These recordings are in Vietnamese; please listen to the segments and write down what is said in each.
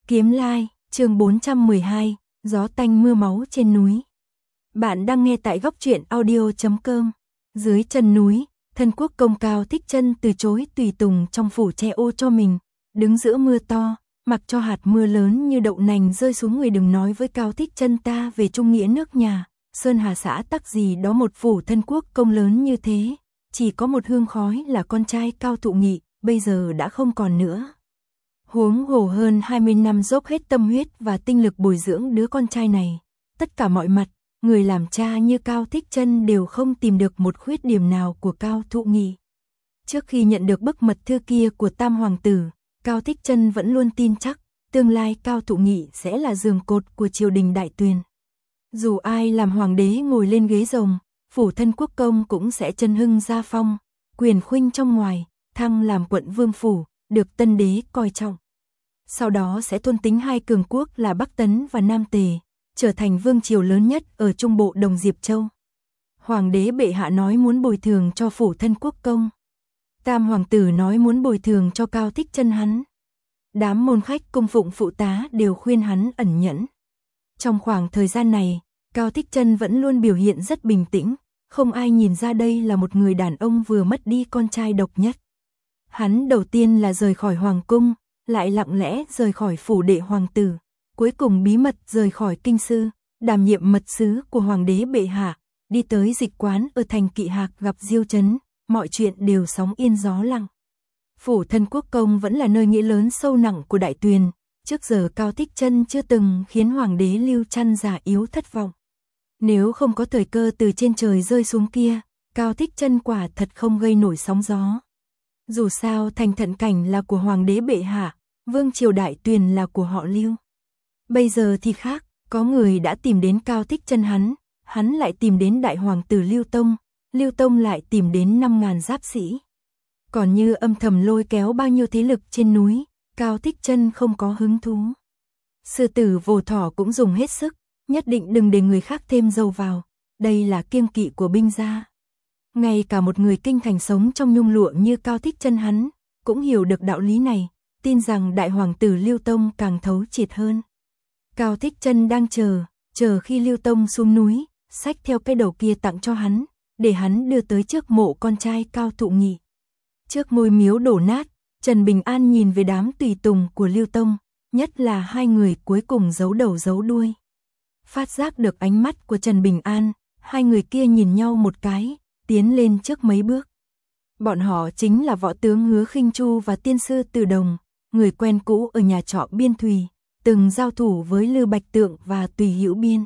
Kiếm Lai, chương 412, gió tanh mưa máu trên núi. Bạn đang nghe tại góc truyện audio.com. Dưới chân núi, Thân Quốc công Cao Thích Chân từ chối tùy tùng trong phủ che ô cho mình, đứng giữa mưa to, mặc cho hạt mưa lớn như đậu nành rơi xuống người. Đừng nói với Cao Thích Chân ta về trung nghĩa nước nhà, Sơn Hà xã tắc gì đó một phủ Thân Quốc công lớn như thế, chỉ có một hương khói là con trai Cao Thụ Nghị, bây giờ đã không còn nữa. Huống hồ hơn 20 năm dốc hết tâm huyết và tinh lực bồi dưỡng đứa con trai này, tất cả mọi mặt, người làm cha như Cao Thích Chân đều không tìm được một khuyết điểm nào của Cao Thụ Nghị. Trước khi nhận được bức mật thư kia của Tam hoàng tử, Cao Thích Chân vẫn luôn tin chắc, tương lai Cao Thụ Nghị sẽ là giường cột của triều đình Đại Tuyền. Dù ai làm hoàng đế ngồi lên ghế rồng, phủ Thân Quốc công cũng sẽ chân hưng gia phong, quyền khuynh trong ngoài, thăng làm quận vương phủ, được tân đế coi trọng. Sau đó sẽ thôn tính hai cường quốc là Bắc Tấn và Nam Tề, trở thành vương triều lớn nhất ở trung bộ Đồng Diệp Châu. Hoàng đế bệ hạ nói muốn bồi thường cho phủ Thân Quốc công. Tam hoàng tử nói muốn bồi thường cho Cao Thích Chân hắn. Đám môn khách cung phụng phụ tá đều khuyên hắn ẩn nhẫn. Trong khoảng thời gian này, Cao Thích Chân vẫn luôn biểu hiện rất bình tĩnh, không ai nhìn ra đây là một người đàn ông vừa mất đi con trai độc nhất. Hắn đầu tiên là rời khỏi hoàng cung, lại lặng lẽ rời khỏi phủ đệ hoàng tử, cuối cùng bí mật rời khỏi kinh sư, đảm nhiệm mật sứ của hoàng đế bệ hạ, đi tới dịch quán ở thành Kỵ Hạc gặp Diêu Chấn, mọi chuyện đều sóng yên gió lặng. Phủ Thân Quốc công vẫn là nơi nghĩa lớn sâu nặng của Đại Tuyền, trước giờ Cao Thích Chân chưa từng khiến hoàng đế Lưu Trăn già yếu thất vọng. Nếu không có thời cơ từ trên trời rơi xuống kia, Cao Thích Chân quả thật không gây nổi sóng gió. Dù sao thành Thận Cảnh là của hoàng đế bệ hạ, vương triều Đại Tuyền là của họ Lưu. Bây giờ thì khác, có người đã tìm đến Cao Thích Chân hắn lại tìm đến đại hoàng tử Lưu Tông lại tìm đến 5.000 giáp sĩ. Còn như âm thầm lôi kéo bao nhiêu thế lực trên núi, Cao Thích Chân không có hứng thú. Sư tử vồ thỏ cũng dùng hết sức, nhất định đừng để người khác thêm dầu vào, đây là kiêng kỵ của binh gia. Ngay cả một người kinh thành sống trong nhung lụa như Cao Thích Chân hắn, cũng hiểu được đạo lý này, tin rằng đại hoàng tử Lưu Tông càng thấu triệt hơn. Cao Thích Chân đang chờ khi Lưu Tông xuống núi, xách theo cái đầu kia tặng cho hắn, để hắn đưa tới trước mộ con trai Cao Thụ Nghị. Trước ngôi miếu đổ nát, Trần Bình An nhìn về đám tùy tùng của Lưu Tông, nhất là hai người cuối cùng giấu đầu giấu đuôi. Phát giác được ánh mắt của Trần Bình An, hai người kia nhìn nhau một cái, tiến lên trước mấy bước. Bọn họ chính là võ tướng Hứa Khinh Chu và tiên sư Từ Đồng, người quen cũ ở nhà trọ Biên Thùy, từng giao thủ với Lư Bạch Tượng và Tùy Hữu Biên.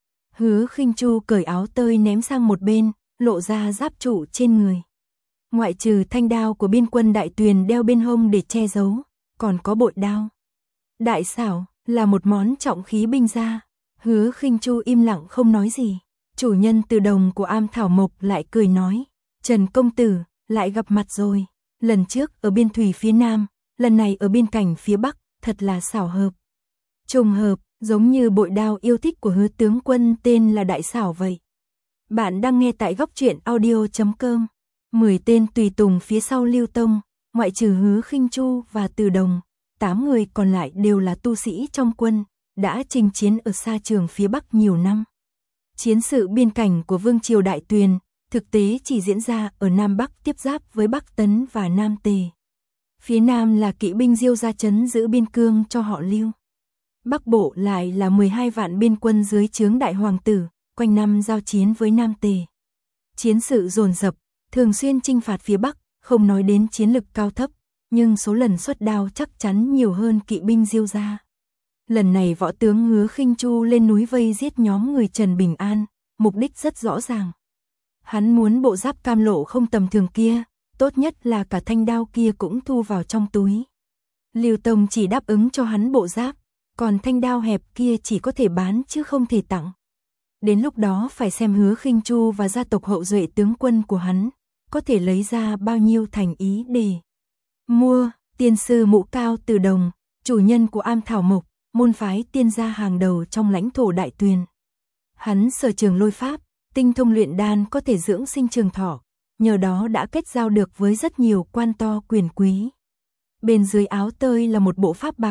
Hứa Khinh Chu cởi áo tơi ném sang một bên, lộ ra giáp trụ trên người. Ngoại trừ thanh đao của biên quân Đại Tuyền đeo bên hông để che giấu, còn có bội đao. Đại xảo là một món trọng khí binh gia. Hứa Khinh Chu im lặng không nói gì. Chủ nhân Từ Đồng của Am Thảo Mộc lại cười nói, Trần công tử, lại gặp mặt rồi. Lần trước ở biên thủy phía Nam, lần này ở biên cảnh phía Bắc, thật là xảo hợp. Trùng hợp, giống như bội đao yêu thích của Hứa tướng quân tên là Đại xảo vậy. Bạn đang nghe tại góc truyện audio.com. 10 tên tùy tùng phía sau Lưu Tông, ngoại trừ Hứa Khinh Chu và Từ Đồng, 8 người còn lại đều là tu sĩ trong quân, đã chinh chiến ở xa trường phía Bắc nhiều năm. Chiến sự biên cảnh của vương triều Đại Tuyền, thực tế chỉ diễn ra ở Nam Bắc tiếp giáp với Bắc Tấn và Nam Tề. Phía Nam là kỵ binh Diêu gia trấn giữ biên cương cho họ Lưu. Bắc Bộ lại là 12 vạn biên quân dưới trướng đại hoàng tử, quanh năm giao chiến với Nam Tề. Chiến sự dồn dập, thường xuyên chinh phạt phía Bắc, không nói đến chiến lực cao thấp, nhưng số lần xuất đao chắc chắn nhiều hơn kỵ binh Diêu gia. Lần này võ tướng Hứa Khinh Chu lên núi vây giết nhóm người Trần Bình An, mục đích rất rõ ràng. Hắn muốn bộ giáp cam lộ không tầm thường kia, tốt nhất là cả thanh đao kia cũng thu vào trong túi. Lưu Tông chỉ đáp ứng cho hắn bộ giáp, còn thanh đao hẹp kia chỉ có thể bán chứ không thể tặng. Đến lúc đó phải xem Hứa Khinh Chu và gia tộc hậu duệ tướng quân của hắn có thể lấy ra bao nhiêu thành ý để mua. Tiên sư Mũ Cao Từ Đồng, chủ nhân của Am Thảo Mộc, môn phái tiên gia hàng đầu trong lãnh thổ Đại Tuyền. Hắn sở trường lôi pháp, tinh thông luyện đan có thể dưỡng sinh trường thọ, nhờ đó đã kết giao được với rất nhiều quan to quyền quý. Bên dưới áo tơi là một bộ pháp bào,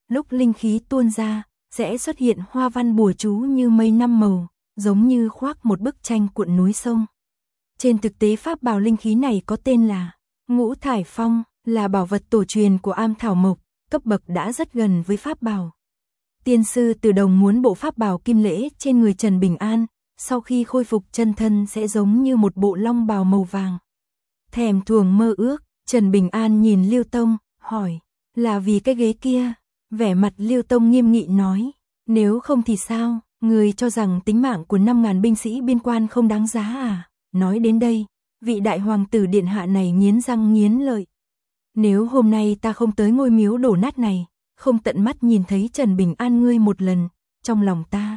lúc linh khí tuôn ra, sẽ xuất hiện hoa văn bùa chú như mây năm màu, giống như khoác một bức tranh cuộn núi sông. Trên thực tế pháp bảo linh khí này có tên là Ngũ Thải Phong, là bảo vật tổ truyền của Am Thảo Mộc, cấp bậc đã rất gần với pháp bảo. Tiên sư Từ Đồng muốn bộ pháp bảo kim lễ trên người Trần Bình An, sau khi khôi phục chân thân sẽ giống như một bộ long bào màu vàng. Thèm thuồng mơ ước, Trần Bình An nhìn Lưu Tông, hỏi, là vì cái ghế kia? Vẻ mặt Lưu Tông nghiêm nghị nói, nếu không thì sao, người cho rằng tính mạng của 5.000 binh sĩ biên quan không đáng giá à? Nói đến đây, vị đại hoàng tử điện hạ này nghiến răng nghiến lợi. Nếu hôm nay ta không tới ngôi miếu đổ nát này, không tận mắt nhìn thấy Trần Bình An ngươi một lần, trong lòng ta.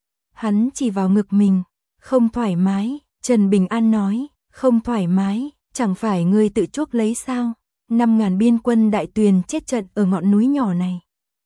Hắn chỉ vào ngực mình, không thoải mái, Trần Bình An nói, không thoải mái, chẳng phải ngươi tự chuốc lấy sao? 5.000 biên quân Đại Tuyền chết trận ở ngọn núi nhỏ này.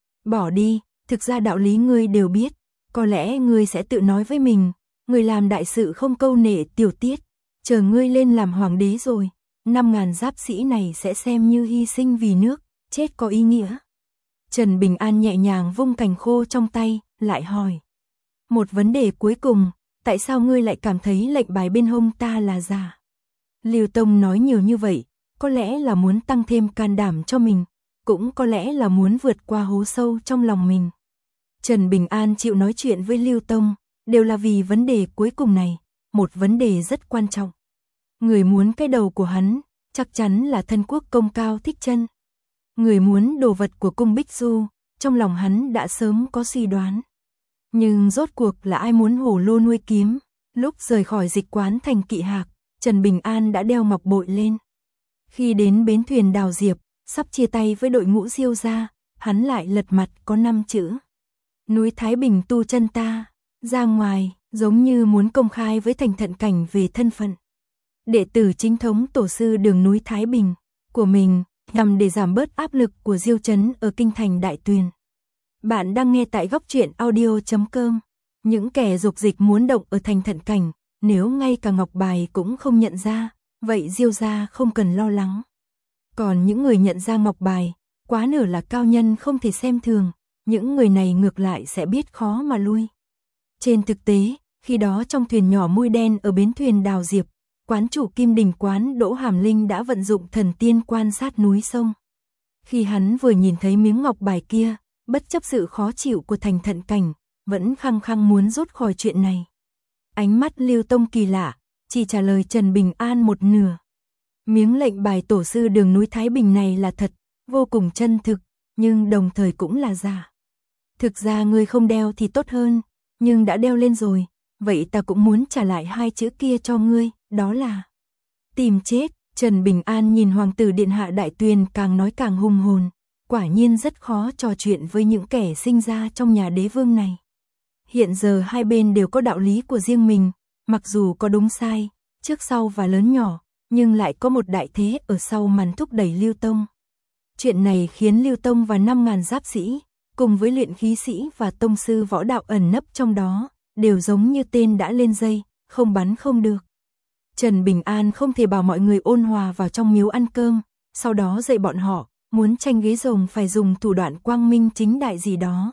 Bỏ đi, thực ra đạo lý ngươi đều biết, có lẽ ngươi sẽ tự nói với mình, ngươi làm đại sự không câu nệ tiểu tiết, chờ ngươi lên làm hoàng đế rồi, 5.000 giáp sĩ này sẽ xem như hy sinh vì nước, chết có ý nghĩa. Trần Bình An nhẹ nhàng vung cành khô trong tay, lại hỏi. Một vấn đề cuối cùng, tại sao ngươi lại cảm thấy lệnh bài bên hông ta là giả? Lưu Tông nói nhiều như vậy, có lẽ là muốn tăng thêm can đảm cho mình, cũng có lẽ là muốn vượt qua hố sâu trong lòng mình. Trần Bình An chịu nói chuyện với Lưu Tông, đều là vì vấn đề cuối cùng này, một vấn đề rất quan trọng. Người muốn cái đầu của hắn, chắc chắn là Thân Quốc Công Cao Thích Chân. Người muốn đồ vật của cung Bích Du, trong lòng hắn đã sớm có suy đoán. Nhưng rốt cuộc là ai muốn hổ lô nuôi kiếm? Lúc rời khỏi dịch quán thành Kỵ Hạc, Trần Bình An đã đeo ngọc bội lên. Khi đến bến thuyền Đào Diệp, sắp chia tay với đội ngũ Diêu gia, hắn lại lật mặt có 5 chữ. Núi Thái Bình tu chân ta, ra ngoài, giống như muốn công khai với Thành Thận Cảnh về thân phận. Đệ tử chính thống tổ sư đường núi Thái Bình của mình, nhằm để giảm bớt áp lực của Diêu Trấn ở kinh thành Đại Tuyền. Bạn đang nghe tại góc truyện audio.com. Những kẻ dục dịch muốn động ở Thành Thận Cảnh, nếu ngay cả ngọc bài cũng không nhận ra, vậy Diêu gia không cần lo lắng. Còn những người nhận ra ngọc bài, quá nửa là cao nhân không thể xem thường, những người này ngược lại sẽ biết khó mà lui. Trên thực tế, khi đó trong thuyền nhỏ mui đen ở bến thuyền Đào Diệp, quán chủ Kim Đình quán Đỗ Hàm Linh đã vận dụng thần tiên quan sát núi sông. Khi hắn vừa nhìn thấy miếng ngọc bài kia, bất chấp sự khó chịu của Thành Thận Cảnh, vẫn khăng khăng muốn rút khỏi chuyện này. Ánh mắt Lưu Tông kỳ lạ, chỉ trả lời Trần Bình An một nửa. Miếng lệnh bài tổ sư đường núi Thái Bình này là thật, vô cùng chân thực, nhưng đồng thời cũng là giả. Thực ra ngươi không đeo thì tốt hơn, nhưng đã đeo lên rồi, vậy ta cũng muốn trả lại 2 chữ kia cho ngươi, đó là tìm chết. Trần Bình An nhìn hoàng tử điện hạ Đại Tuyền càng nói càng hùng hồn, quả nhiên rất khó trò chuyện với những kẻ sinh ra trong nhà đế vương này. Hiện giờ hai bên đều có đạo lý của riêng mình, mặc dù có đúng sai, trước sau và lớn nhỏ, nhưng lại có một đại thế ở sau màn thúc đẩy Lưu Tông. Chuyện này khiến Lưu Tông và 5.000 giáp sĩ, cùng với luyện khí sĩ và tông sư võ đạo ẩn nấp trong đó, đều giống như tên đã lên dây, không bắn không được. Trần Bình An không thể bảo mọi người ôn hòa vào trong miếu ăn cơm, sau đó dạy bọn họ, muốn tranh ghế rồng phải dùng thủ đoạn quang minh chính đại gì đó.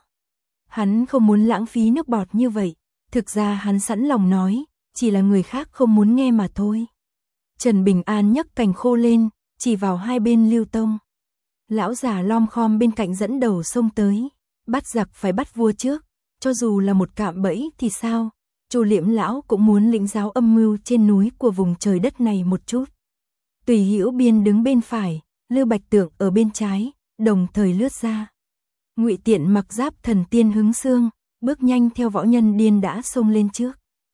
Hắn không muốn lãng phí nước bọt như vậy, thực ra hắn sẵn lòng nói, chỉ là người khác không muốn nghe mà thôi. Trần Bình An nhấc cành khô lên, chỉ vào hai bên Lưu Tông. Lão già lom khom bên cạnh dẫn đầu xông tới, bắt giặc phải bắt vua trước, cho dù là một cạm bẫy thì sao, Chu Liễm lão cũng muốn lĩnh giáo âm mưu trên núi của vùng trời đất này một chút. Tùy Hữu Biên đứng bên phải, Lưu Bạch Tượng ở bên trái, đồng thời lướt ra. Ngụy Tiện mặc giáp thần tiên hứng xương, bước nhanh theo võ nhân điên đã xông lên trước.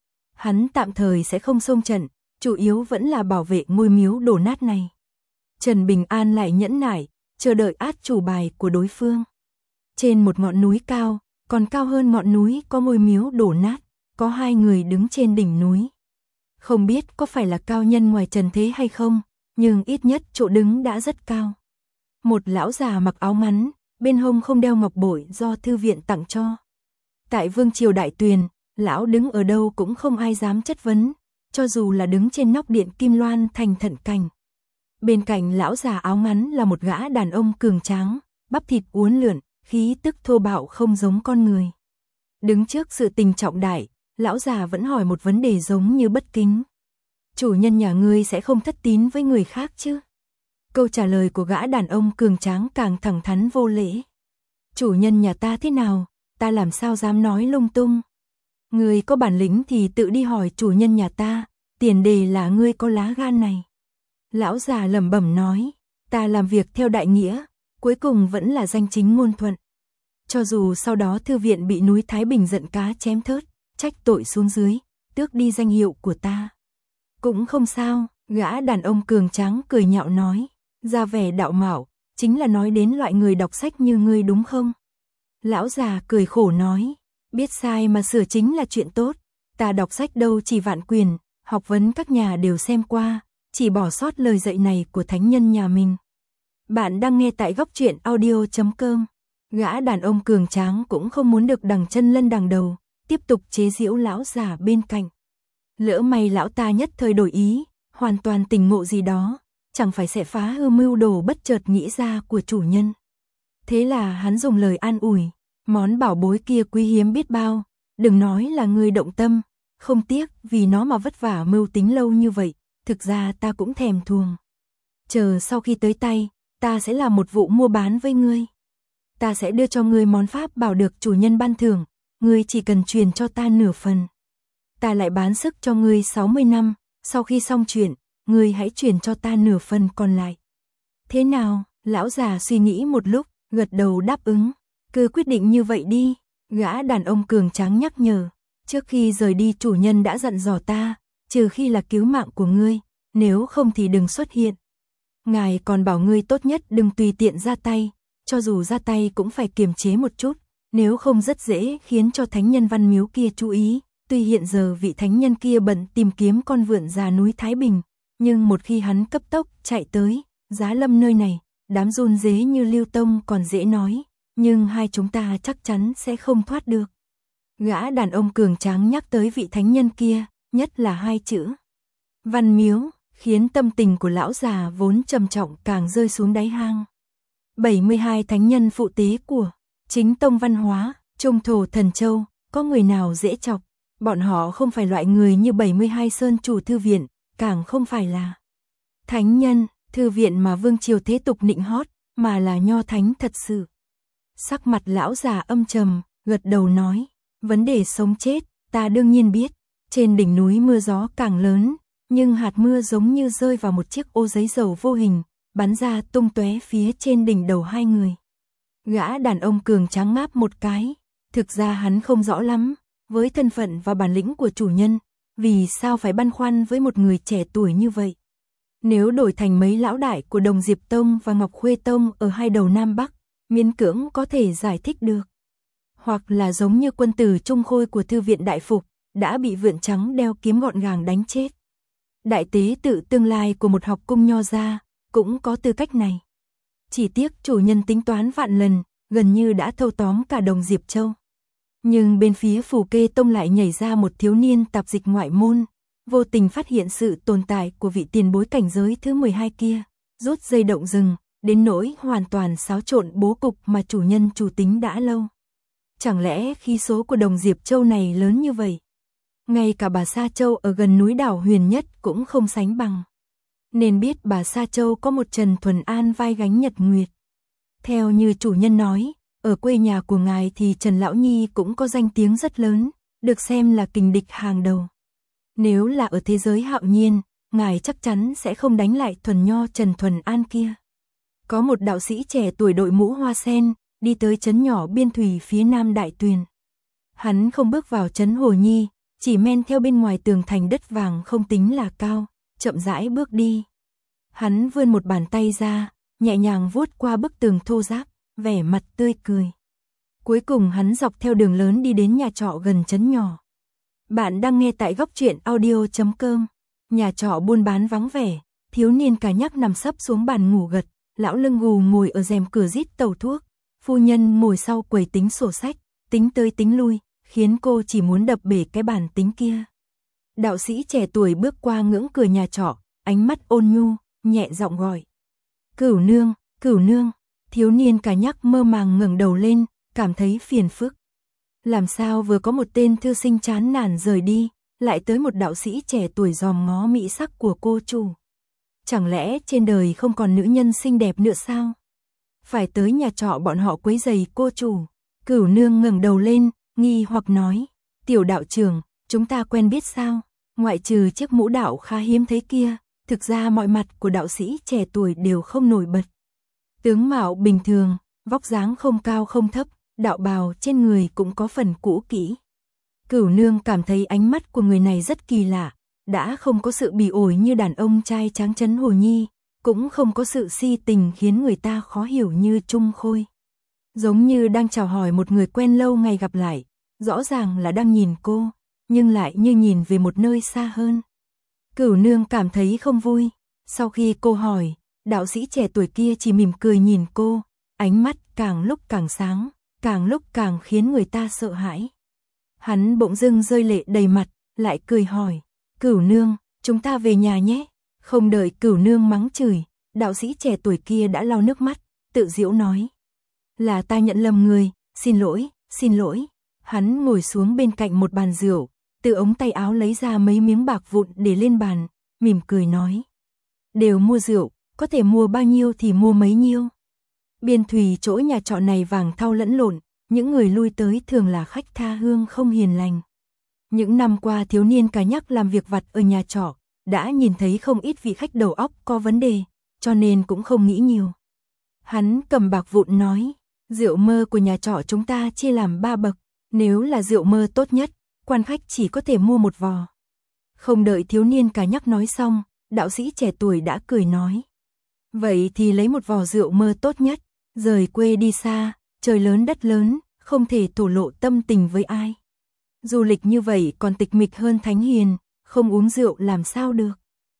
Hắn tạm thời sẽ không xông trận, chủ yếu vẫn là bảo vệ ngôi miếu đổ nát này. Trần Bình An lại nhẫn nại, chờ đợi át chủ bài của đối phương. Trên một ngọn núi cao, còn cao hơn ngọn núi có ngôi miếu đổ nát, có 2 người đứng trên đỉnh núi. Không biết có phải là cao nhân ngoài trần thế hay không, nhưng ít nhất chỗ đứng đã rất cao. Một lão già mặc áo ngắn, bên hông không đeo ngọc bội do thư viện tặng cho. Tại vương triều Đại Tuyền, lão đứng ở đâu cũng không ai dám chất vấn, cho dù là đứng trên nóc điện Kim Loan Thành Thận Cảnh. Bên cạnh lão già áo ngắn là một gã đàn ông cường tráng, bắp thịt uốn lượn, khí tức thô bạo không giống con người. Đứng trước sự tình trọng đại, lão già vẫn hỏi một vấn đề giống như bất kính. Chủ nhân nhà ngươi sẽ không thất tín với người khác chứ? Câu trả lời của gã đàn ông cường tráng càng thẳng thắn vô lễ. Chủ nhân nhà ta thế nào, ta làm sao dám nói lung tung. Ngươi có bản lĩnh thì tự đi hỏi chủ nhân nhà ta, tiền đề là ngươi có lá gan này. Lão già lẩm bẩm nói, ta làm việc theo đại nghĩa, cuối cùng vẫn là danh chính ngôn thuận. Cho dù sau đó thư viện bị núi Thái Bình giận cá chém thớt, trách tội xuống dưới, tước đi danh hiệu của ta. Cũng không sao, gã đàn ông cường tráng cười nhạo nói, ra vẻ đạo mạo, chính là nói đến loại người đọc sách như ngươi đúng không? Lão già cười khổ nói, biết sai mà sửa chính là chuyện tốt, ta đọc sách đâu chỉ vạn quyền, học vấn các nhà đều xem qua, chỉ bỏ sót lời dạy này của thánh nhân nhà mình. Bạn đang nghe tại góc truyện audio.com. Gã đàn ông cường tráng cũng không muốn được đằng chân lân đằng đầu, tiếp tục chế giễu lão già bên cạnh. Lỡ may lão ta nhất thời đổi ý, hoàn toàn tỉnh ngộ gì đó, chẳng phải sẽ phá hư mưu đồ bất chợt nghĩ ra của chủ nhân. Thế là hắn dùng lời an ủi, món bảo bối kia quý hiếm biết bao, đừng nói là ngươi động tâm, không tiếc vì nó mà vất vả mưu tính lâu như vậy, thực ra ta cũng thèm thuồng. Chờ sau khi tới tay, ta sẽ làm một vụ mua bán với ngươi. Ta sẽ đưa cho ngươi món pháp bảo được chủ nhân ban thưởng, ngươi chỉ cần truyền cho ta nửa phần. Ta lại bán sức cho ngươi 60 năm, sau khi xong chuyện, ngươi hãy truyền cho ta nửa phần còn lại. Thế nào? Lão già suy nghĩ một lúc, gật đầu đáp ứng. Cứ quyết định như vậy đi, gã đàn ông cường tráng nhắc nhở. Trước khi rời đi chủ nhân đã dặn dò ta, trừ khi là cứu mạng của ngươi, nếu không thì đừng xuất hiện. Ngài còn bảo ngươi tốt nhất đừng tùy tiện ra tay, cho dù ra tay cũng phải kiềm chế một chút, nếu không rất dễ khiến cho thánh nhân Văn Miếu kia chú ý. Tuy hiện giờ vị thánh nhân kia bận tìm kiếm con vượn già núi Thái Bình, nhưng một khi hắn cấp tốc chạy tới, giá lâm nơi này, đám run rế như Lưu Tông còn dễ nói, nhưng hai chúng ta chắc chắn sẽ không thoát được. Gã đàn ông cường tráng nhắc tới vị thánh nhân kia, nhất là hai chữ Văn Miếu, khiến tâm tình của lão già vốn trầm trọng càng rơi xuống đáy hang. 72 thánh nhân phụ tế của chính tông văn hóa, Trung Thổ Thần Châu, có người nào dễ chọc? Bọn họ không phải loại người như 72 sơn chủ thư viện, càng không phải là thánh nhân, thư viện mà vương triều thế tục nịnh hót, mà là nho thánh thật sự. Sắc mặt lão già âm trầm, gật đầu nói, vấn đề sống chết, ta đương nhiên biết, trên đỉnh núi mưa gió càng lớn, nhưng hạt mưa giống như rơi vào một chiếc ô giấy dầu vô hình, bắn ra tung tóe phía trên đỉnh đầu hai người. Gã đàn ông cường tráng ngáp một cái, thực ra hắn không rõ lắm, với thân phận và bản lĩnh của chủ nhân, vì sao phải băn khoăn với một người trẻ tuổi như vậy. Nếu đổi thành mấy lão đại của Đồng Diệp Tông và Ngọc Khuê Tông ở hai đầu Nam Bắc, miễn cưỡng có thể giải thích được. Hoặc là giống như quân tử Trung Khôi của thư viện Đại Phục, đã bị vượn trắng đeo kiếm gọn gàng đánh chết. Đại tế tự tương lai của một học cung nho gia, cũng có tư cách này. Chỉ tiếc chủ nhân tính toán vạn lần, gần như đã thâu tóm cả Đồng Diệp Châu. Nhưng bên phía Phù Kê Tông lại nhảy ra một thiếu niên tạp dịch ngoại môn, vô tình phát hiện sự tồn tại của vị tiền bối cảnh giới thứ 12 kia, rút dây động rừng, đến nỗi hoàn toàn xáo trộn bố cục mà chủ nhân chủ tính đã lâu. Chẳng lẽ khí số của Đồng Diệp Châu này lớn như vậy? Ngay cả bà Sa Châu ở gần núi đảo Huyền Nhất cũng không sánh bằng. Nên biết bà Sa Châu có một Trần Thuần An vai gánh nhật nguyệt. Theo như chủ nhân nói, ở quê nhà của ngài thì Trần Lão Nhi cũng có danh tiếng rất lớn, được xem là kình địch hàng đầu. Nếu là ở thế giới hạo nhiên, ngài chắc chắn sẽ không đánh lại thuần nho Trần Thuần An kia. Có một đạo sĩ trẻ tuổi đội mũ hoa sen, đi tới trấn nhỏ biên thủy phía nam Đại Tuyền. Hắn không bước vào trấn Hồ Nhi, chỉ men theo bên ngoài tường thành đất vàng không tính là cao, chậm rãi bước đi. Hắn vươn một bàn tay ra, nhẹ nhàng vuốt qua bức tường thô ráp, vẻ mặt tươi cười. Cuối cùng hắn dọc theo đường lớn đi đến nhà trọ gần trấn nhỏ. Bạn đang nghe tại góc truyện audio.com. Nhà trọ buôn bán vắng vẻ, thiếu niên cả nhắc nằm sấp xuống bàn ngủ gật, lão lưng gù ngồi ở rèm cửa rít tàu thuốc, phu nhân ngồi sau quầy tính sổ sách, tính tới tính lui, khiến cô chỉ muốn đập bể cái bàn tính kia. Đạo sĩ trẻ tuổi bước qua ngưỡng cửa nhà trọ, ánh mắt ôn nhu, nhẹ giọng gọi. Cửu nương, cửu nương. Thiếu niên cả nhắc mơ màng ngẩng đầu lên, cảm thấy phiền phức. Làm sao vừa có một tên thư sinh chán nản rời đi, lại tới một đạo sĩ trẻ tuổi dòm ngó mỹ sắc của cô chủ. Chẳng lẽ trên đời không còn nữ nhân xinh đẹp nữa sao? Phải tới nhà trọ bọn họ quấy rầy cô chủ. Cửu nương ngẩng đầu lên, nghi hoặc nói, tiểu đạo trưởng, chúng ta quen biết sao? Ngoại trừ chiếc mũ đạo khá hiếm thấy kia, thực ra mọi mặt của đạo sĩ trẻ tuổi đều không nổi bật. Tướng mạo bình thường, vóc dáng không cao không thấp, đạo bào trên người cũng có phần cũ kỹ. Cửu nương cảm thấy ánh mắt của người này rất kỳ lạ, đã không có sự bỉ ổi như đàn ông trai tráng trấn Hồ Nhi, cũng không có sự si tình khiến người ta khó hiểu như Trung Khôi. Giống như đang chào hỏi một người quen lâu ngày gặp lại, rõ ràng là đang nhìn cô, nhưng lại như nhìn về một nơi xa hơn. Cửu nương cảm thấy không vui, sau khi cô hỏi, đạo sĩ trẻ tuổi kia chỉ mỉm cười nhìn cô, ánh mắt càng lúc càng sáng, càng lúc càng khiến người ta sợ hãi. Hắn bỗng dưng rơi lệ đầy mặt, lại cười hỏi, Cửu nương, chúng ta về nhà nhé. Không đợi Cửu nương mắng chửi, đạo sĩ trẻ tuổi kia đã lau nước mắt, tự giễu nói, là ta nhận lầm người, xin lỗi, xin lỗi. Hắn ngồi xuống bên cạnh một bàn rượu, từ ống tay áo lấy ra mấy miếng bạc vụn để lên bàn, mỉm cười nói, đều mua rượu, có thể mua bao nhiêu thì mua mấy nhiêu. Biên thùy chỗ nhà trọ này vàng thau lẫn lộn, những người lui tới thường là khách tha hương không hiền lành. Những năm qua thiếu niên cả nhắc làm việc vặt ở nhà trọ, đã nhìn thấy không ít vị khách đầu óc có vấn đề, cho nên cũng không nghĩ nhiều. Hắn cầm bạc vụn nói, rượu mơ của nhà trọ chúng ta chia làm 3 bậc, nếu là rượu mơ tốt nhất, quan khách chỉ có thể mua 1 vò. Không đợi thiếu niên cả nhắc nói xong, đạo sĩ trẻ tuổi đã cười nói, vậy thì lấy 1 vò rượu mơ tốt nhất, rời quê đi xa, trời lớn đất lớn, không thể thổ lộ tâm tình với ai. Du lịch như vậy còn tịch mịch hơn thánh hiền, không uống rượu làm sao được.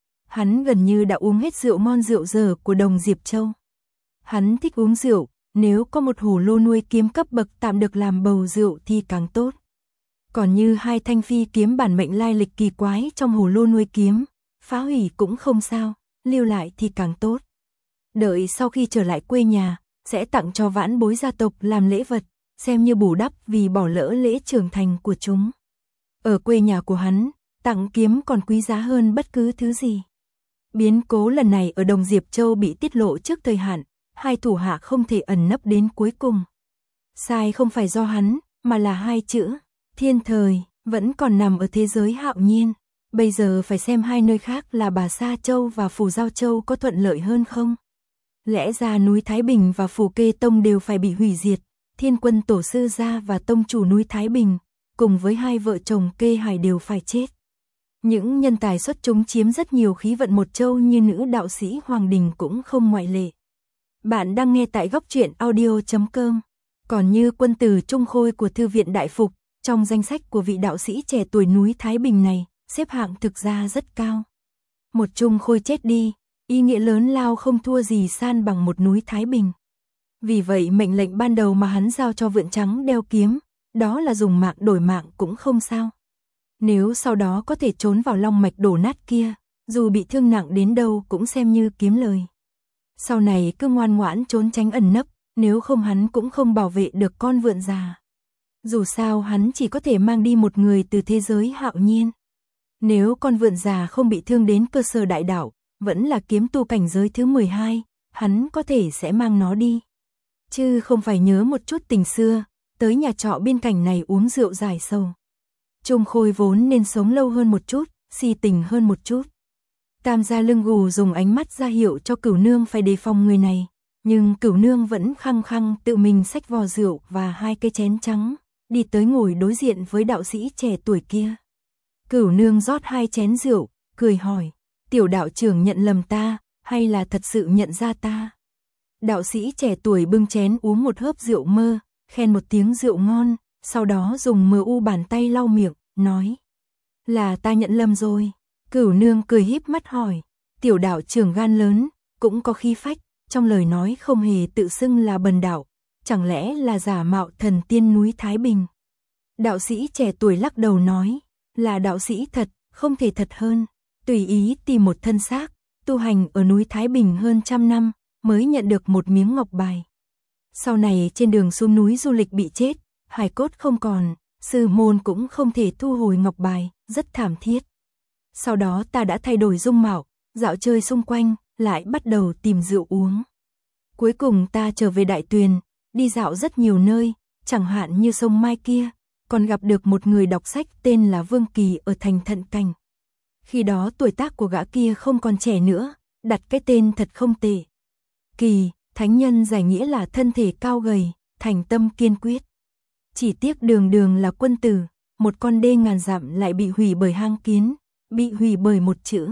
Hắn gần như đã uống hết rượu ngon rượu dở của Đồng Diệp Châu. Hắn thích uống rượu, nếu có một hồ lô nuôi kiếm cấp bậc tạm được làm bầu rượu thì càng tốt. Còn như 2 thanh phi kiếm bản mệnh lai lịch kỳ quái trong hồ lô nuôi kiếm, phá hủy cũng không sao, lưu lại thì càng tốt. Đợi sau khi trở lại quê nhà, sẽ tặng cho vãn bối gia tộc làm lễ vật, xem như bù đắp vì bỏ lỡ lễ trưởng thành của chúng. Ở quê nhà của hắn, tặng kiếm còn quý giá hơn bất cứ thứ gì. Biến cố lần này ở Đồng Diệp Châu bị tiết lộ trước thời hạn, 2 thủ hạ không thể ẩn nấp đến cuối cùng. Sai không phải do hắn, mà là 2 chữ, thiên thời, vẫn còn nằm ở thế giới Hạo Nhiên. Bây giờ phải xem 2 nơi khác là Bà Sa Châu và Phù Giao Châu có thuận lợi hơn không. Lẽ ra núi Thái Bình và Phù Kê Tông đều phải bị hủy diệt, Thiên Quân Tổ Sư Gia và Tông chủ núi Thái Bình, cùng với 2 vợ chồng Kê Hải đều phải chết. Những nhân tài xuất chúng chiếm rất nhiều khí vận một châu như nữ đạo sĩ Hoàng Đình cũng không ngoại lệ. Bạn đang nghe tại góc truyện audio.com. Còn như quân tử Trung Khôi của Thư viện Đại Phục, trong danh sách của vị đạo sĩ trẻ tuổi núi Thái Bình này, xếp hạng thực ra rất cao. Một Trung Khôi chết đi, ý nghĩa lớn lao không thua gì san bằng một núi Thái Bình. Vì vậy mệnh lệnh ban đầu mà hắn giao cho Vượn Trắng đeo kiếm, đó là dùng mạng đổi mạng cũng không sao. Nếu sau đó có thể trốn vào long mạch đổ nát kia, dù bị thương nặng đến đâu cũng xem như kiếm lời. Sau này cứ ngoan ngoãn trốn tránh ẩn nấp, nếu không hắn cũng không bảo vệ được con vượn già. Dù sao hắn chỉ có thể mang đi một người từ thế giới Hạo Nhiên. Nếu con vượn già không bị thương đến cơ sở đại đạo, vẫn là kiếm tu cảnh giới thứ 12, hắn có thể sẽ mang nó đi. Chứ không phải nhớ một chút tình xưa, tới nhà trọ bên cạnh này uống rượu giải sầu. Trung Khôi vốn nên sống lâu hơn một chút, si tình hơn một chút. Tam gia Lưng Gù dùng ánh mắt ra hiệu cho Cửu nương phải đề phòng người này, nhưng Cửu nương vẫn khăng khăng tự mình xách vò rượu và 2 cái chén trắng, đi tới ngồi đối diện với đạo sĩ trẻ tuổi kia. Cửu nương rót 2 chén rượu, cười hỏi, tiểu đạo trưởng nhận lầm ta, hay là thật sự nhận ra ta? Đạo sĩ trẻ tuổi bưng chén uống một hớp rượu mơ, khen một tiếng rượu ngon, sau đó dùng mờ u bàn tay lau miệng, nói, là ta nhận lầm rồi. Cửu nương cười híp mắt hỏi, tiểu đạo trưởng gan lớn, cũng có khí phách, trong lời nói không hề tự xưng là bần đạo, chẳng lẽ là giả mạo thần tiên núi Thái Bình? Đạo sĩ trẻ tuổi lắc đầu nói, là đạo sĩ thật, không thể thật hơn, tùy ý tìm một thân xác, tu hành ở núi Thái Bình hơn 100 năm, mới nhận được một miếng ngọc bài. Sau này trên đường xuống núi du lịch bị chết, hài cốt không còn, sư môn cũng không thể thu hồi ngọc bài, rất thảm thiết. Sau đó ta đã thay đổi dung mạo, dạo chơi xung quanh, lại bắt đầu tìm rượu uống. Cuối cùng ta trở về Đại Tuyền, đi dạo rất nhiều nơi, chẳng hạn như sông Mai kia, còn gặp được một người đọc sách tên là Vương Kỳ ở thành Thận Cảnh. Khi đó tuổi tác của gã kia không còn trẻ nữa, đặt cái tên thật không tệ. Kỳ, thánh nhân giải nghĩa là thân thể cao gầy, thành tâm kiên quyết. Chỉ tiếc đường đường là quân tử, một con đê ngàn dặm lại bị hủy bởi hang kiến, bị hủy bởi một chữ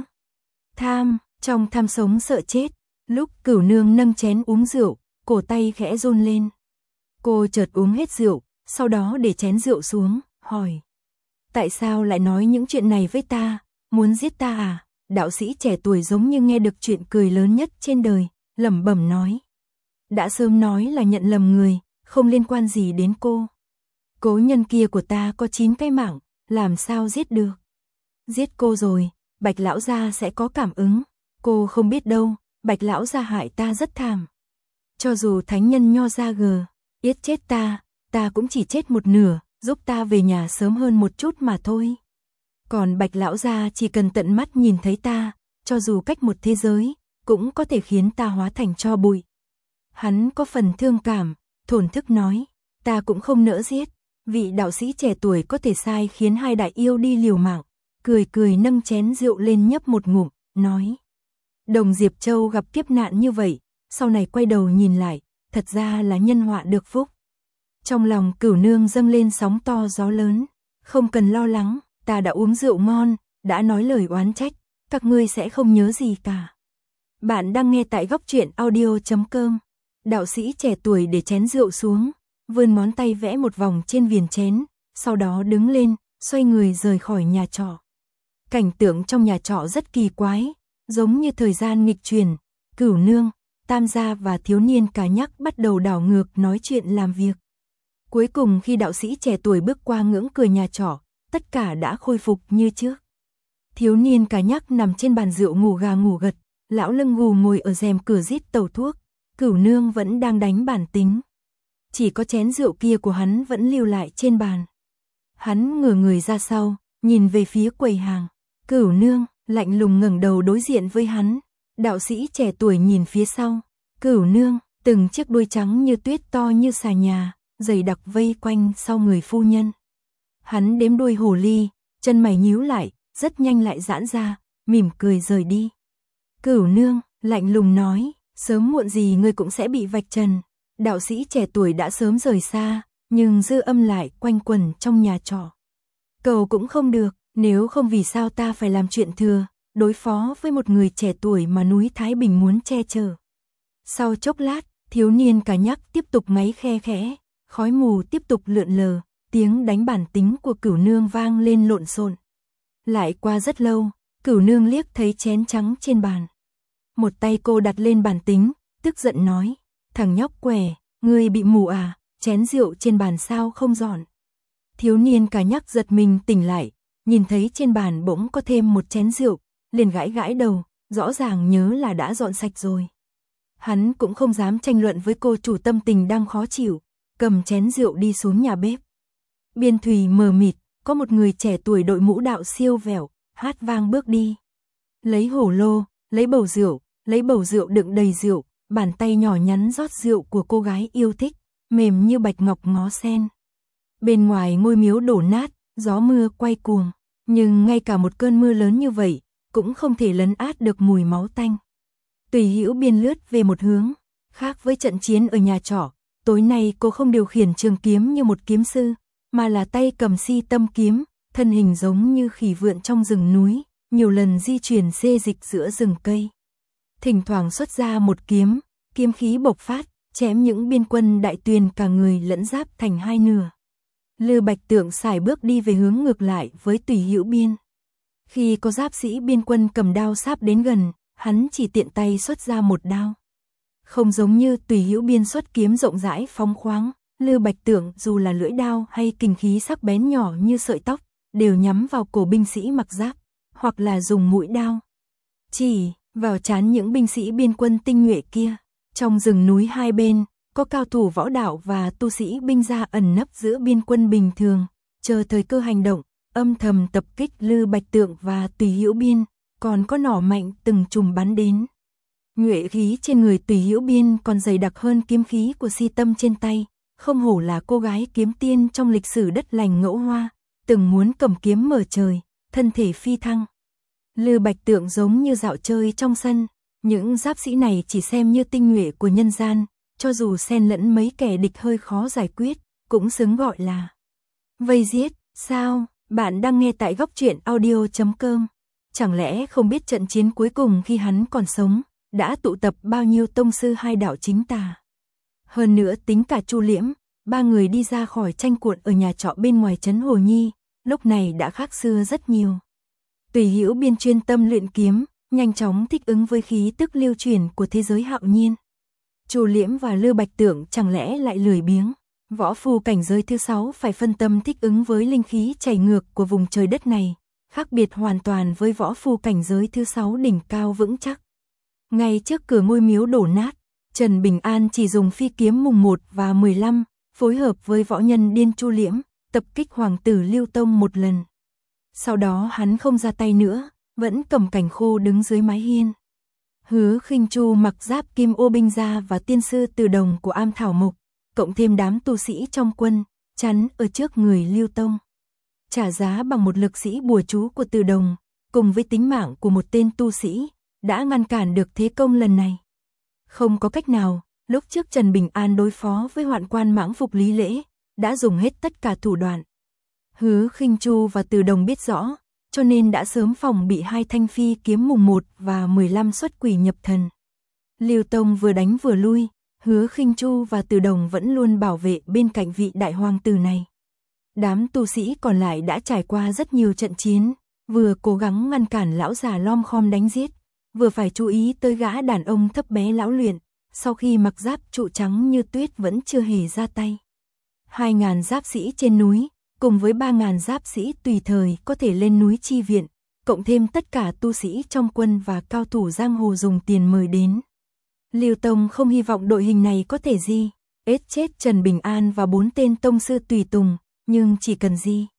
tham, trong tham sống sợ chết. Lúc Cửu Nương nâng chén uống rượu, cổ tay khẽ run lên. Cô chợt uống hết rượu, sau đó để chén rượu xuống, hỏi: tại sao lại nói những chuyện này với ta, muốn giết ta à? Đạo sĩ trẻ tuổi giống như nghe được chuyện cười lớn nhất trên đời, lẩm bẩm nói: đã sớm nói là nhận lầm người, không liên quan gì đến cô. Cố nhân kia của ta có 9 cái mạng, làm sao giết được? Giết cô rồi, Bạch lão gia sẽ có cảm ứng, cô không biết đâu, Bạch lão gia hại ta rất thảm. Cho dù thánh nhân Nho ra gờ, yết chết ta cũng chỉ chết một nửa, giúp ta về nhà sớm hơn một chút mà thôi. Còn Bạch lão gia chỉ cần tận mắt nhìn thấy ta, cho dù cách một thế giới, cũng có thể khiến ta hóa thành tro bụi. Hắn có phần thương cảm, thổn thức nói: ta cũng không nỡ giết, vị đạo sĩ trẻ tuổi có thể sai khiến hai đại yêu đi liều mạng, cười cười nâng chén rượu lên nhấp một ngụm, nói: Đồng Diệp Châu gặp kiếp nạn như vậy, sau này quay đầu nhìn lại, thật ra là nhân họa được phúc. Trong lòng Cửu Nương dâng lên sóng to gió lớn, không cần lo lắng, ta đã uống rượu ngon, đã nói lời oán trách, các ngươi sẽ không nhớ gì cả. Bạn đang nghe tại góc truyện audio.com. Đạo sĩ trẻ tuổi để chén rượu xuống, vươn ngón tay vẽ một vòng trên viền chén, sau đó đứng lên, xoay người rời khỏi nhà trọ. Cảnh tượng trong nhà trọ rất kỳ quái, giống như thời gian nghịch chuyển, Cửu Nương, Tam gia và thiếu niên Cả Nhắc bắt đầu đảo ngược nói chuyện làm việc. Cuối cùng khi đạo sĩ trẻ tuổi bước qua ngưỡng cửa nhà trọ, tất cả đã khôi phục như trước. Thiếu niên Cả Nhắc nằm trên bàn rượu ngủ gà ngủ gật, lão Lưng Gù ngồi ở rèm cửa rít tẩu thuốc, Cửu Nương vẫn đang đánh bản tính. Chỉ có chén rượu kia của hắn vẫn lưu lại trên bàn. Hắn ngửa người ra sau, nhìn về phía quầy hàng. Cửu Nương lạnh lùng ngẩng đầu đối diện với hắn. Đạo sĩ trẻ tuổi nhìn phía sau. Cửu Nương, từng chiếc đuôi trắng như tuyết to như xà nhà, dày đặc vây quanh sau người phu nhân. Hắn đếm đuôi hồ ly, chân mày nhíu lại, rất nhanh lại giãn ra, mỉm cười rời đi. Cửu Nương lạnh lùng nói: sớm muộn gì ngươi cũng sẽ bị vạch trần. Đạo sĩ trẻ tuổi đã sớm rời xa, nhưng dư âm lại quanh quẩn trong nhà trọ. Cầu cũng không được, nếu không vì sao ta phải làm chuyện thừa, đối phó với một người trẻ tuổi mà núi Thái Bình muốn che chở. Sau chốc lát, thiếu niên Cả Nhắc tiếp tục ngáy khe khẽ, khói mù tiếp tục lượn lờ, tiếng đánh bản tính của Cửu Nương vang lên lộn xộn. Lại qua rất lâu, Cửu Nương liếc thấy chén trắng trên bàn. Một tay cô đặt lên bản tính, tức giận nói: thằng nhóc quẻ, ngươi bị mù à, chén rượu trên bàn sao không dọn. Thiếu niên Cả Nhắc giật mình tỉnh lại, nhìn thấy trên bàn bỗng có thêm một chén rượu, liền gãi gãi đầu, rõ ràng nhớ là đã dọn sạch rồi. Hắn cũng không dám tranh luận với cô chủ tâm tình đang khó chịu, cầm chén rượu đi xuống nhà bếp. Biên thùy mờ mịt, có một người trẻ tuổi đội mũ đạo siêu vẹo, hát vang bước đi. Lấy hổ lô, lấy bầu rượu đựng đầy rượu, bàn tay nhỏ nhắn rót rượu của cô gái yêu thích, mềm như bạch ngọc ngó sen. Bên ngoài ngôi miếu đổ nát, gió mưa quay cuồng, nhưng ngay cả một cơn mưa lớn như vậy, cũng không thể lấn át được mùi máu tanh. Tùy Hữu Biên lướt về một hướng, khác với trận chiến ở nhà trọ, tối nay cô không điều khiển trường kiếm như một kiếm sư, mà là tay cầm si tâm kiếm, thân hình giống như khỉ vượn trong rừng núi, nhiều lần di chuyển xê dịch giữa rừng cây. Thỉnh thoảng xuất ra một kiếm, kiếm khí bộc phát, chém những biên quân Đại Tuyền cả người lẫn giáp thành hai nửa. Lư Bạch Tượng sải bước đi về hướng ngược lại với Tùy Hữu Biên. Khi có giáp sĩ biên quân cầm đao sáp đến gần, hắn chỉ tiện tay xuất ra một đao. Không giống như Tùy Hữu Biên xuất kiếm rộng rãi phóng khoáng, Lư Bạch Tượng dù là lưỡi đao hay kình khí sắc bén nhỏ như sợi tóc, đều nhắm vào cổ binh sĩ mặc giáp, hoặc là dùng mũi đao chỉ vào trán những binh sĩ biên quân tinh nhuệ kia. Trong rừng núi hai bên, có cao thủ võ đạo và tu sĩ binh gia ẩn nấp giữa biên quân bình thường, chờ thời cơ hành động, âm thầm tập kích Lư Bạch Tượng và Tùy Hữu Biên, còn có nỏ mạnh từng chùm bắn đến. Nhuệ khí trên người Tùy Hữu Biên còn dày đặc hơn kiếm khí của Si Tâm trên tay, không hổ là cô gái kiếm tiên trong lịch sử đất lành Ngẫu Hoa, từng muốn cầm kiếm mở trời, thân thể phi thăng. Lư Bạch Tượng giống như dạo chơi trong sân, những giáp sĩ này chỉ xem như tinh nhuệ của nhân gian, cho dù xen lẫn mấy kẻ địch hơi khó giải quyết, cũng xứng gọi là vây giết. Sao, bạn đang nghe tại góc truyện audio.com. Chẳng lẽ không biết trận chiến cuối cùng khi hắn còn sống, đã tụ tập bao nhiêu tông sư hai đạo chính tà. Hơn nữa tính cả Chu Liễm, ba người đi ra khỏi tranh cuộn ở nhà trọ bên ngoài trấn Hồ Nhi, lúc này đã khác xưa rất nhiều. Tùy Hữu Biên chuyên tâm luyện kiếm, nhanh chóng thích ứng với khí tức lưu truyền của thế giới hạo nhiên. Chu Liễm và Lư Bạch Tượng chẳng lẽ lại lười biếng. Võ phu cảnh giới thứ 6 phải phân tâm thích ứng với linh khí chảy ngược của vùng trời đất này, khác biệt hoàn toàn với võ phu cảnh giới thứ 6 đỉnh cao vững chắc. Ngay trước cửa ngôi miếu đổ nát, Trần Bình An chỉ dùng phi kiếm mùng 1 và 15, phối hợp với võ nhân điên Chu Liễm, tập kích hoàng tử Lưu Tông một lần. Sau đó hắn không ra tay nữa, vẫn cầm cành khô đứng dưới mái hiên. Hứa Khinh Chu mặc giáp Kim Ô binh gia và tiên sư Từ Đồng của Am Thảo Mộc, cộng thêm đám tu sĩ trong quân, chắn ở trước người Lưu Tông. Trả giá bằng một lực sĩ bùa chú của Từ Đồng, cùng với tính mạng của một tên tu sĩ, đã ngăn cản được thế công lần này. Không có cách nào, lúc trước Trần Bình An đối phó với hoạn quan mãng phục Lý Lễ, đã dùng hết tất cả thủ đoạn. Hứa Khinh Chu và Từ Đồng biết rõ, cho nên đã sớm phòng bị hai thanh phi kiếm mùng 1 và 15 xuất quỷ nhập thần. Lưu Tông vừa đánh vừa lui, Hứa Khinh Chu và Từ Đồng vẫn luôn bảo vệ bên cạnh vị đại hoàng tử này. Đám tu sĩ còn lại đã trải qua rất nhiều trận chiến, vừa cố gắng ngăn cản lão già lom khom đánh giết, vừa phải chú ý tới gã đàn ông thấp bé lão luyện, sau khi mặc giáp trụ trắng như tuyết vẫn chưa hề ra tay. 2.000 giáp sĩ trên núi, cùng với 3.000 giáp sĩ tùy thời có thể lên núi chi viện, cộng thêm tất cả tu sĩ trong quân và cao thủ giang hồ dùng tiền mời đến. Lưu Tông không hy vọng đội hình này có thể ết chết Trần Bình An và 4 tên tông sư tùy tùng, nhưng chỉ cần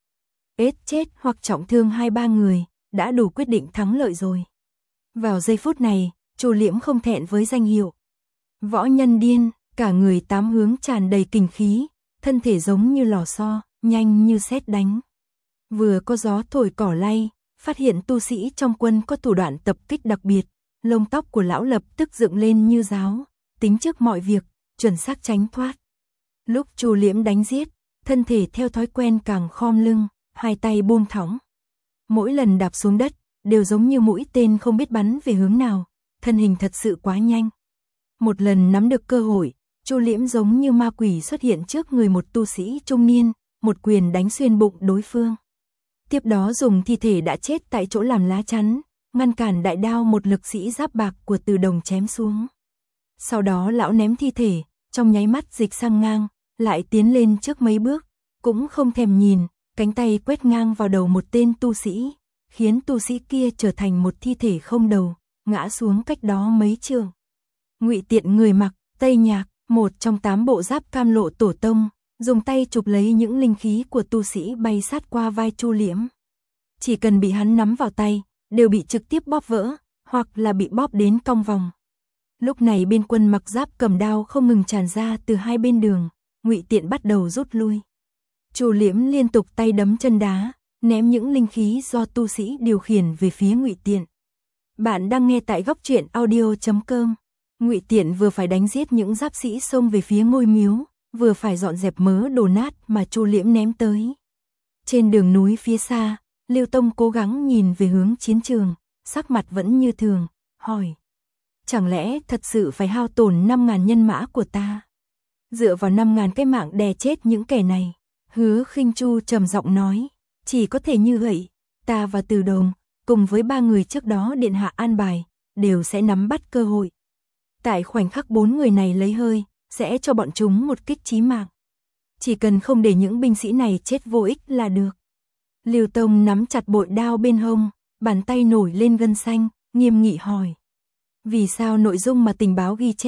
ết chết hoặc trọng thương 2-3 người, đã đủ quyết định thắng lợi rồi. Vào giây phút này, Chu Liễm không thẹn với danh hiệu võ nhân điên, cả người 8 hướng tràn đầy kình khí, thân thể giống như lò xo, nhanh như sét đánh. Vừa có gió thổi cỏ lay, phát hiện tu sĩ trong quân có thủ đoạn tập kích đặc biệt, lông tóc của lão lập tức dựng lên như giáo, tính trước mọi việc, chuẩn xác tránh thoát. Lúc Chu Liễm đánh giết, thân thể theo thói quen càng khom lưng, hai tay buông thõng. Mỗi lần đạp xuống đất, đều giống như mũi tên không biết bắn về hướng nào, thân hình thật sự quá nhanh. Một lần nắm được cơ hội, Chu Liễm giống như ma quỷ xuất hiện trước người một tu sĩ trung niên, một quyền đánh xuyên bụng đối phương. Tiếp đó dùng thi thể đã chết tại chỗ làm lá chắn, ngăn cản đại đao một lực sĩ giáp bạc của Từ Đồng chém xuống. Sau đó lão ném thi thể, trong nháy mắt dịch sang ngang, lại tiến lên trước mấy bước, cũng không thèm nhìn, cánh tay quét ngang vào đầu một tên tu sĩ, khiến tu sĩ kia trở thành một thi thể không đầu, ngã xuống cách đó mấy trượng. Ngụy Tiện người mặc Tây Nhạc, một trong 8 bộ giáp cam lộ tổ tông, dùng tay chụp lấy những linh khí của tu sĩ bay sát qua vai Chu Liễm. Chỉ cần bị hắn nắm vào tay, đều bị trực tiếp bóp vỡ, hoặc là bị bóp đến cong vòng. Lúc này bên quân mặc giáp cầm đao không ngừng tràn ra từ hai bên đường, Ngụy Tiện bắt đầu rút lui. Chu Liễm liên tục tay đấm chân đá, ném những linh khí do tu sĩ điều khiển về phía Ngụy Tiện. Bạn đang nghe tại góc truyện audio.com. Ngụy Tiện vừa phải đánh giết những giáp sĩ xông về phía ngôi miếu, vừa phải dọn dẹp mớ đồ nát mà Chu Liễm ném tới. Trên đường núi phía xa, Lưu Tông cố gắng nhìn về hướng chiến trường, sắc mặt vẫn như thường, hỏi: chẳng lẽ thật sự phải hao tổn 5.000 nhân mã của ta? Dựa vào 5.000 cái mạng đè chết những kẻ này, Hứa Khinh Chu trầm giọng nói: chỉ có thể như vậy, ta và Từ Đồng, cùng với 3 người trước đó điện hạ an bài, đều sẽ nắm bắt cơ hội. Tại khoảnh khắc 4 người này lấy hơi, sẽ cho bọn chúng một kích chí mạng. Chỉ cần không để những binh sĩ này chết vô ích là được. Lưu Tông nắm chặt bội đao bên hông, bàn tay nổi lên gân xanh, nghiêm nghị hỏi: vì sao nội dung mà tình báo ghi chép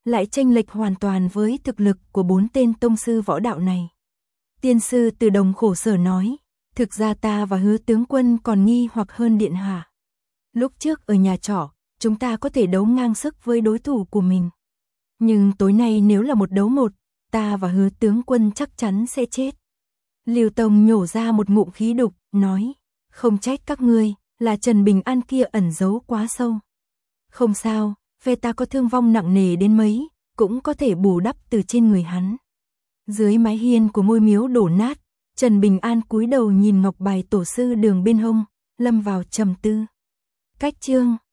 lại chênh lệch hoàn toàn với thực lực của 4 tên tông sư võ đạo này. Tiên sư Từ Đồng khổ sở nói, thực ra ta và Hứa tướng quân còn nghi hoặc hơn điện hạ. Lúc trước ở nhà trọ, chúng ta có thể đấu ngang sức với đối thủ của mình. Nhưng tối nay nếu là một đấu một, ta và Hứa tướng quân chắc chắn sẽ chết. Lưu Tông nhổ ra một ngụm khí đục, nói, không trách các ngươi, là Trần Bình An kia ẩn giấu quá sâu. Không sao, phe ta có thương vong nặng nề đến mấy, cũng có thể bù đắp từ trên người hắn. Dưới mái hiên của ngôi miếu đổ nát, Trần Bình An cúi đầu nhìn ngọc bài tổ sư đường bên hông, lâm vào trầm tư. Cách chương